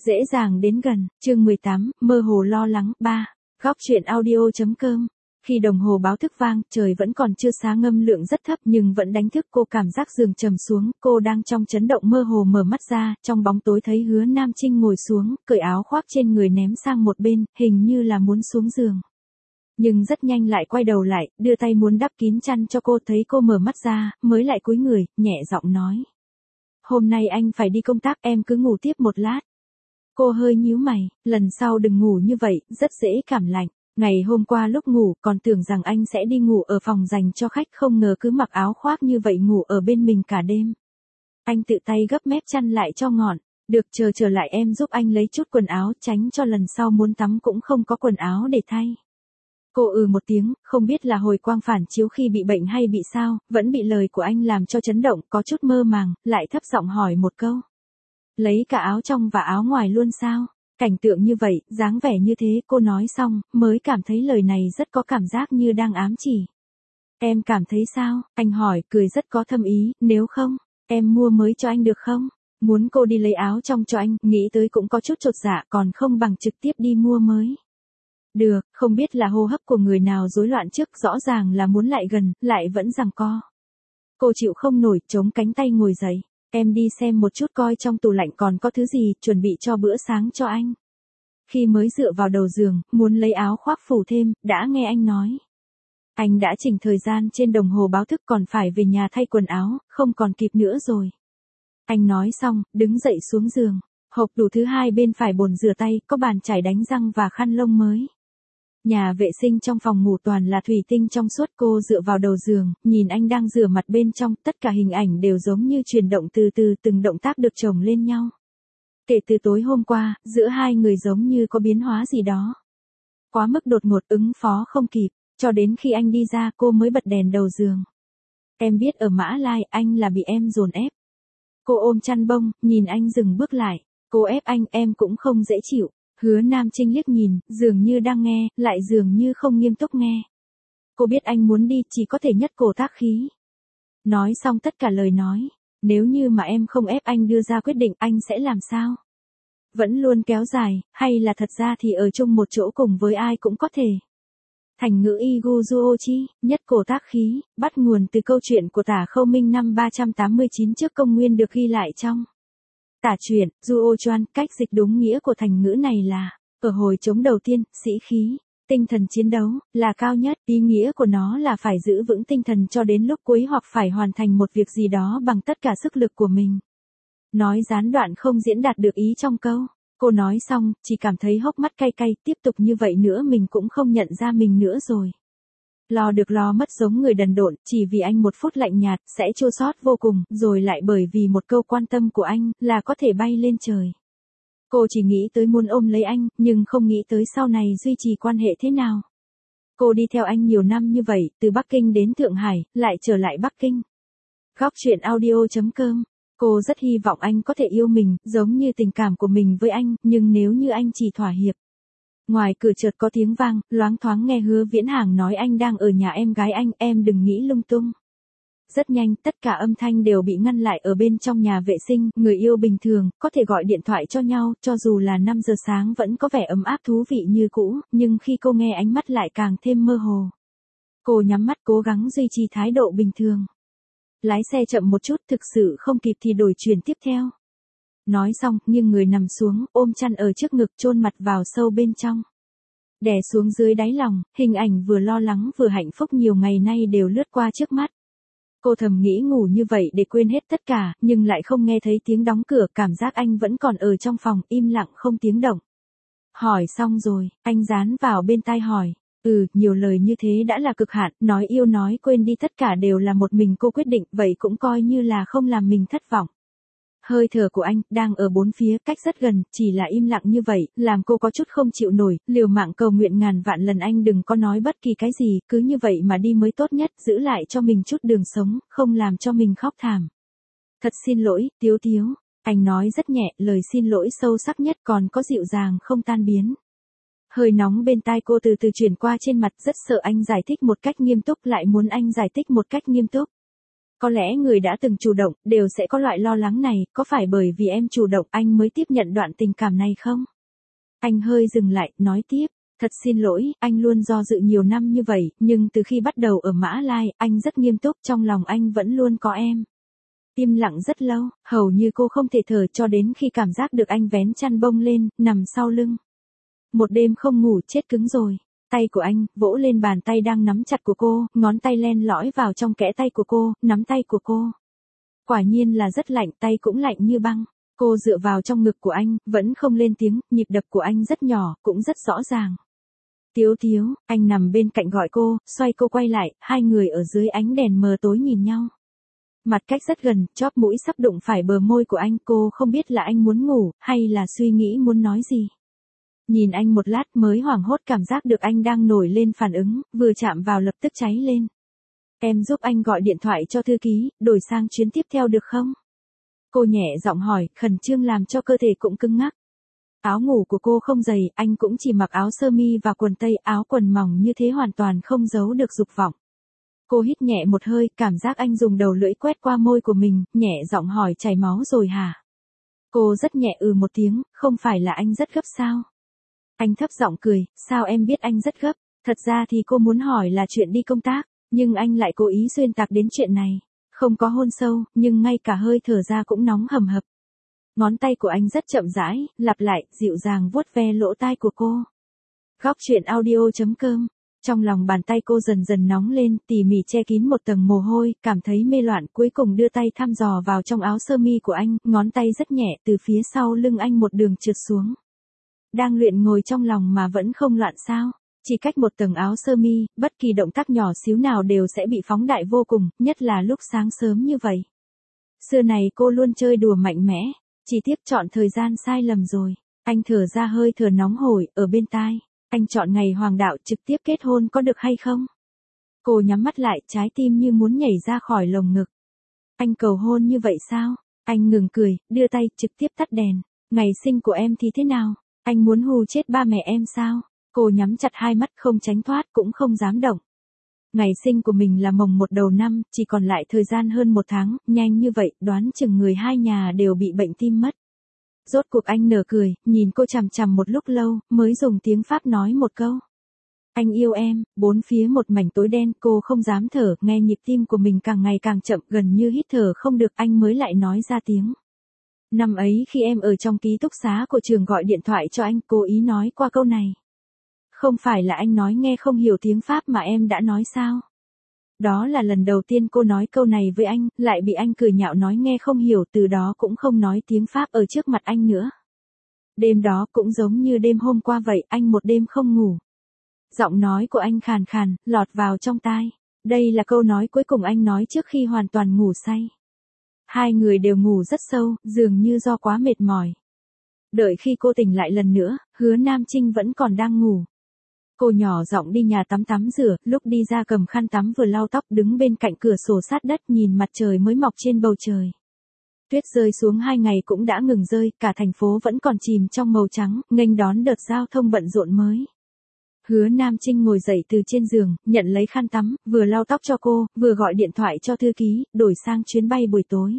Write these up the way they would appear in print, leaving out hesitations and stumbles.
Dễ dàng đến gần, chương 18, mơ hồ lo lắng, 3. Góc truyện audio.com. Khi đồng hồ báo thức vang, trời vẫn còn chưa sáng, âm lượng rất thấp nhưng vẫn đánh thức cô, cảm giác giường trầm xuống, cô đang trong chấn động mơ hồ mở mắt ra, trong bóng tối thấy Hứa Nam Trinh ngồi xuống, cởi áo khoác trên người ném sang một bên, hình như là muốn xuống giường. Nhưng rất nhanh lại quay đầu lại, đưa tay muốn đắp kín chăn cho cô, thấy cô mở mắt ra, mới lại cúi người, nhẹ giọng nói. Hôm nay anh phải đi công tác, em cứ ngủ tiếp một lát. Cô hơi nhíu mày, lần sau đừng ngủ như vậy, rất dễ cảm lạnh. Ngày hôm qua lúc ngủ còn tưởng rằng anh sẽ đi ngủ ở phòng dành cho khách, không ngờ cứ mặc áo khoác như vậy ngủ ở bên mình cả đêm. Anh tự tay gấp mép chăn lại cho ngọn. Được, trở lại em giúp anh lấy chút quần áo, tránh cho lần sau muốn tắm cũng không có quần áo để thay. Cô một tiếng, không biết là hồi quang phản chiếu khi bị bệnh hay bị sao, vẫn bị lời của anh làm cho chấn động, có chút mơ màng, lại thấp giọng hỏi một câu. Lấy cả áo trong và áo ngoài luôn sao? Cảnh tượng như vậy, dáng vẻ như thế, cô nói xong, mới cảm thấy lời này rất có cảm giác như đang ám chỉ. Em cảm thấy sao? Anh hỏi, cười rất có thâm ý, nếu không, em mua mới cho anh được không? Muốn cô đi lấy áo trong cho anh, nghĩ tới cũng có chút chột dạ, còn không bằng trực tiếp đi mua mới. Được, không biết là hô hấp của người nào rối loạn trước, rõ ràng là muốn lại gần, lại vẫn giằng co. Cô chịu không nổi, chống cánh tay ngồi dậy. Em đi xem một chút coi trong tủ lạnh còn có thứ gì, chuẩn bị cho bữa sáng cho anh. Khi mới dựa vào đầu giường, muốn lấy áo khoác phủ thêm, đã nghe anh nói. Anh đã chỉnh thời gian trên đồng hồ báo thức, còn phải về nhà thay quần áo, không còn kịp nữa rồi. Anh nói xong, đứng dậy xuống giường. Hộp tủ thứ hai bên phải bồn rửa tay, có bàn chải đánh răng và khăn lông mới. Nhà vệ sinh trong phòng ngủ toàn là thủy tinh trong suốt, cô dựa vào đầu giường, nhìn anh đang rửa mặt bên trong, tất cả hình ảnh đều giống như chuyển động từ từ, từng động tác được chồng lên nhau. Kể từ tối hôm qua, giữa hai người giống như có biến hóa gì đó. Quá mức đột ngột, ứng phó không kịp, cho đến khi anh đi ra cô mới bật đèn đầu giường. Em biết ở Mã Lai anh là bị em dồn ép. Cô ôm chăn bông, nhìn anh dừng bước lại, cô ép anh, em cũng không dễ chịu. Hứa Nam Trinh liếc nhìn, dường như đang nghe, lại dường như không nghiêm túc nghe. Cô biết anh muốn đi, chỉ có thể nhất cổ tác khí. Nói xong tất cả lời nói, nếu như mà em không ép anh đưa ra quyết định, anh sẽ làm sao? Vẫn luôn kéo dài, hay là thật ra thì ở chung một chỗ cùng với ai cũng có thể. Thành ngữ Iguzuochi, nhất cổ tác khí, bắt nguồn từ câu chuyện của Tả Khâu Minh năm 389 trước công nguyên, được ghi lại trong Tả truyện, Duochuan. Cách dịch đúng nghĩa của thành ngữ này là, ở hồi chống đầu tiên, sĩ khí, tinh thần chiến đấu, là cao nhất. Ý nghĩa của nó là phải giữ vững tinh thần cho đến lúc cuối, hoặc phải hoàn thành một việc gì đó bằng tất cả sức lực của mình. Nói gián đoạn không diễn đạt được ý trong câu. Cô nói xong, chỉ cảm thấy hốc mắt cay cay, tiếp tục như vậy nữa mình cũng không nhận ra mình nữa rồi. Lo được lo mất giống người đần độn, chỉ vì anh một phút lạnh nhạt, sẽ chua xót vô cùng, rồi lại bởi vì một câu quan tâm của anh, là có thể bay lên trời. Cô chỉ nghĩ tới muốn ôm lấy anh, nhưng không nghĩ tới sau này duy trì quan hệ thế nào. Cô đi theo anh nhiều năm như vậy, từ Bắc Kinh đến Thượng Hải, lại trở lại Bắc Kinh. Góc truyện audio.com. Cô rất hy vọng anh có thể yêu mình, giống như tình cảm của mình với anh, nhưng nếu như anh chỉ thỏa hiệp. Ngoài cửa chợt có tiếng vang, loáng thoáng nghe Hứa Viễn Hàng nói anh đang ở nhà em gái anh, em đừng nghĩ lung tung. Rất nhanh, tất cả âm thanh đều bị ngăn lại ở bên trong nhà vệ sinh, người yêu bình thường, có thể gọi điện thoại cho nhau, cho dù là 5 giờ sáng vẫn có vẻ ấm áp thú vị như cũ, nhưng khi cô nghe ánh mắt lại càng thêm mơ hồ. Cô nhắm mắt cố gắng duy trì thái độ bình thường. Lái xe chậm một chút, thực sự không kịp thì đổi chuyển tiếp theo. Nói xong, nghiêng người nằm xuống, ôm chăn ở trước ngực, chôn mặt vào sâu bên trong. Đè xuống dưới đáy lòng, hình ảnh vừa lo lắng vừa hạnh phúc nhiều ngày nay đều lướt qua trước mắt. Cô thầm nghĩ ngủ như vậy để quên hết tất cả, nhưng lại không nghe thấy tiếng đóng cửa, cảm giác anh vẫn còn ở trong phòng, im lặng không tiếng động. Hỏi xong rồi, anh dán vào bên tai hỏi. Nhiều lời như thế đã là cực hạn, nói yêu nói quên đi tất cả đều là một mình cô quyết định, vậy cũng coi như là không làm mình thất vọng. Hơi thở của anh, đang ở bốn phía, cách rất gần, chỉ là im lặng như vậy, làm cô có chút không chịu nổi, liều mạng cầu nguyện ngàn vạn lần anh đừng có nói bất kỳ cái gì, cứ như vậy mà đi mới tốt nhất, giữ lại cho mình chút đường sống, không làm cho mình khóc thảm. Thật xin lỗi, Tiếu Tiếu. Anh nói rất nhẹ, lời xin lỗi sâu sắc nhất, còn có dịu dàng không tan biến. Hơi nóng bên tai cô từ từ chuyển qua trên mặt, rất sợ anh giải thích một cách nghiêm túc, lại muốn anh giải thích một cách nghiêm túc. Có lẽ người đã từng chủ động, đều sẽ có loại lo lắng này, có phải bởi vì em chủ động anh mới tiếp nhận đoạn tình cảm này không? Anh hơi dừng lại, nói tiếp, thật xin lỗi, anh luôn do dự nhiều năm như vậy, nhưng từ khi bắt đầu ở Mã Lai, anh rất nghiêm túc, trong lòng anh vẫn luôn có em. Im lặng rất lâu, hầu như cô không thể thở cho đến khi cảm giác được anh vén chăn bông lên, nằm sau lưng. Một đêm không ngủ chết cứng rồi. Tay của anh, vỗ lên bàn tay đang nắm chặt của cô, ngón tay len lỏi vào trong kẽ tay của cô, nắm tay của cô. Quả nhiên là rất lạnh, tay cũng lạnh như băng. Cô dựa vào trong ngực của anh, vẫn không lên tiếng, nhịp đập của anh rất nhỏ, cũng rất rõ ràng. Tiếu Tiếu, anh nằm bên cạnh gọi cô, xoay cô quay lại, hai người ở dưới ánh đèn mờ tối nhìn nhau. Mặt cách rất gần, chóp mũi sắp đụng phải bờ môi của anh, cô không biết là anh muốn ngủ, hay là suy nghĩ muốn nói gì. Nhìn anh một lát mới hoảng hốt cảm giác được anh đang nổi lên phản ứng, vừa chạm vào lập tức cháy lên. Em giúp anh gọi điện thoại cho thư ký, đổi sang chuyến tiếp theo được không? Cô nhẹ giọng hỏi, khẩn trương làm cho cơ thể cũng cứng ngắc. Áo ngủ của cô không dày, anh cũng chỉ mặc áo sơ mi và quần tây, áo quần mỏng như thế hoàn toàn không giấu được dục vọng. Cô hít nhẹ một hơi, cảm giác anh dùng đầu lưỡi quét qua môi của mình, nhẹ giọng hỏi chảy máu rồi hả? Cô rất nhẹ một tiếng, không phải là anh rất gấp sao? Anh thấp giọng cười, sao em biết anh rất gấp? Thật ra thì cô muốn hỏi là chuyện đi công tác, nhưng anh lại cố ý xuyên tạc đến chuyện này. Không có hôn sâu, nhưng ngay cả hơi thở ra cũng nóng hầm hập. Ngón tay của anh rất chậm rãi, lặp lại, dịu dàng vuốt ve lỗ tai của cô. Góc chuyện audio.com. Trong lòng bàn tay cô dần dần nóng lên, tỉ mỉ che kín một tầng mồ hôi, cảm thấy mê loạn, cuối cùng đưa tay thăm dò vào trong áo sơ mi của anh, ngón tay rất nhẹ từ phía sau lưng anh một đường trượt xuống. Đang luyện ngồi trong lòng mà vẫn không loạn sao? Chỉ cách một tầng áo sơ mi, bất kỳ động tác nhỏ xíu nào đều sẽ bị phóng đại vô cùng, nhất là lúc sáng sớm như vậy. Xưa này cô luôn chơi đùa mạnh mẽ, chỉ tiếc chọn thời gian sai lầm rồi. Anh thở ra hơi thở nóng hổi, ở bên tai. Anh chọn ngày hoàng đạo trực tiếp kết hôn có được hay không? Cô nhắm mắt lại, trái tim như muốn nhảy ra khỏi lồng ngực. Anh cầu hôn như vậy sao? Anh ngừng cười, đưa tay trực tiếp tắt đèn. Ngày sinh của em thì thế nào? Anh muốn hù chết ba mẹ em sao? Cô nhắm chặt hai mắt không tránh thoát cũng không dám động. Ngày sinh của mình là mồng 1 đầu năm, chỉ còn lại thời gian hơn 1 tháng, nhanh như vậy, đoán chừng người hai nhà đều bị bệnh tim mất. Rốt cuộc anh nở cười, nhìn cô chằm chằm một lúc lâu, mới dùng tiếng Pháp nói một câu. Anh yêu em, bốn phía một mảnh tối đen, cô không dám thở, nghe nhịp tim của mình càng ngày càng chậm, gần như hít thở không được, anh mới lại nói ra tiếng. Năm ấy khi em ở trong ký túc xá của trường gọi điện thoại cho anh, cố ý nói qua câu này. Không phải là anh nói nghe không hiểu tiếng Pháp mà em đã nói sao? Đó là lần đầu tiên cô nói câu này với anh, lại bị anh cười nhạo nói nghe không hiểu, từ đó cũng không nói tiếng Pháp ở trước mặt anh nữa. Đêm đó cũng giống như đêm hôm qua vậy, anh một đêm không ngủ. Giọng nói của anh khàn khàn, lọt vào trong tai. Đây là câu nói cuối cùng anh nói trước khi hoàn toàn ngủ say. Hai người đều ngủ rất sâu, dường như do quá mệt mỏi. Đợi khi cô tỉnh lại lần nữa, Hứa Nam Trinh vẫn còn đang ngủ. Cô nhỏ giọng đi nhà tắm tắm rửa, lúc đi ra cầm khăn tắm vừa lau tóc, đứng bên cạnh cửa sổ sát đất nhìn mặt trời mới mọc trên bầu trời. Tuyết rơi xuống 2 ngày cũng đã ngừng rơi, cả thành phố vẫn còn chìm trong màu trắng, nghênh đón đợt giao thông bận rộn mới. Hứa Nam Trinh ngồi dậy từ trên giường, nhận lấy khăn tắm, vừa lau tóc cho cô, vừa gọi điện thoại cho thư ký, đổi sang chuyến bay buổi tối.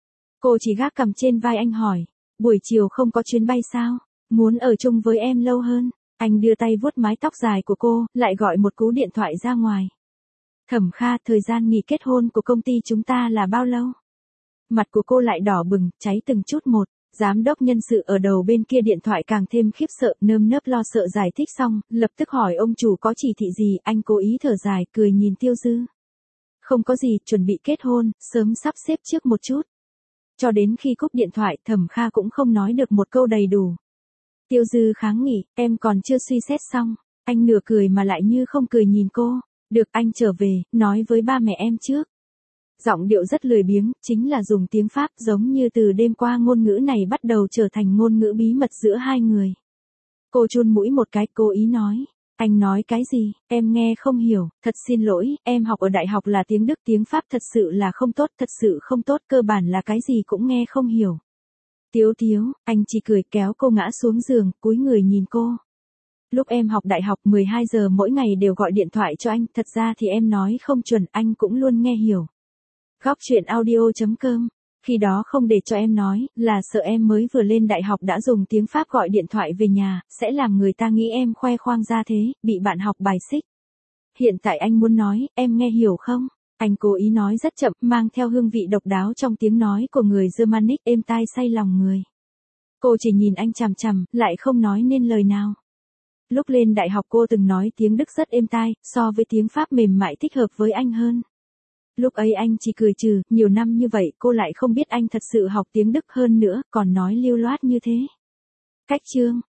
Cô chỉ gác cầm trên vai anh hỏi, buổi chiều không có chuyến bay sao? Muốn ở chung với em lâu hơn. Anh đưa tay vuốt mái tóc dài của cô, lại gọi một cú điện thoại ra ngoài. Thẩm Kha, thời gian nghỉ kết hôn của công ty chúng ta là bao lâu? Mặt của cô lại đỏ bừng, cháy từng chút một. Giám đốc nhân sự ở đầu bên kia điện thoại càng thêm khiếp sợ, nơm nớp lo sợ giải thích xong, lập tức hỏi ông chủ có chỉ thị gì, anh cố ý thở dài, cười nhìn Tiêu Dư. Không có gì, chuẩn bị kết hôn, sớm sắp xếp trước một chút. Cho đến khi cúp điện thoại, Thẩm Kha cũng không nói được một câu đầy đủ. Tiêu Dư kháng nghị, em còn chưa suy xét xong. Anh nửa cười mà lại như không cười nhìn cô. Được, anh trở về, nói với ba mẹ em trước. Giọng điệu rất lười biếng, chính là dùng tiếng Pháp, giống như từ đêm qua ngôn ngữ này bắt đầu trở thành ngôn ngữ bí mật giữa hai người. Cô chun mũi một cái, cố ý nói. Anh nói cái gì, em nghe không hiểu, thật xin lỗi, em học ở đại học là tiếng Đức, tiếng Pháp thật sự là không tốt, thật sự không tốt, cơ bản là cái gì cũng nghe không hiểu. Tiếu Tiếu, anh chỉ cười kéo cô ngã xuống giường, cúi người nhìn cô. Lúc em học đại học 12 giờ mỗi ngày đều gọi điện thoại cho anh, thật ra thì em nói không chuẩn, anh cũng luôn nghe hiểu. Góc chuyện audio.com. Khi đó không để cho em nói, là sợ em mới vừa lên đại học đã dùng tiếng Pháp gọi điện thoại về nhà, sẽ làm người ta nghĩ em khoe khoang ra thế, bị bạn học bài xích. Hiện tại anh muốn nói, em nghe hiểu không? Anh cố ý nói rất chậm, mang theo hương vị độc đáo trong tiếng nói của người Germanic êm tai say lòng người. Cô chỉ nhìn anh chằm chằm, lại không nói nên lời nào. Lúc lên đại học cô từng nói tiếng Đức rất êm tai, so với tiếng Pháp mềm mại thích hợp với anh hơn. Lúc ấy anh chỉ cười trừ, nhiều năm như vậy cô lại không biết anh thật sự học tiếng Đức hơn nữa, còn nói lưu loát như thế. Cách chương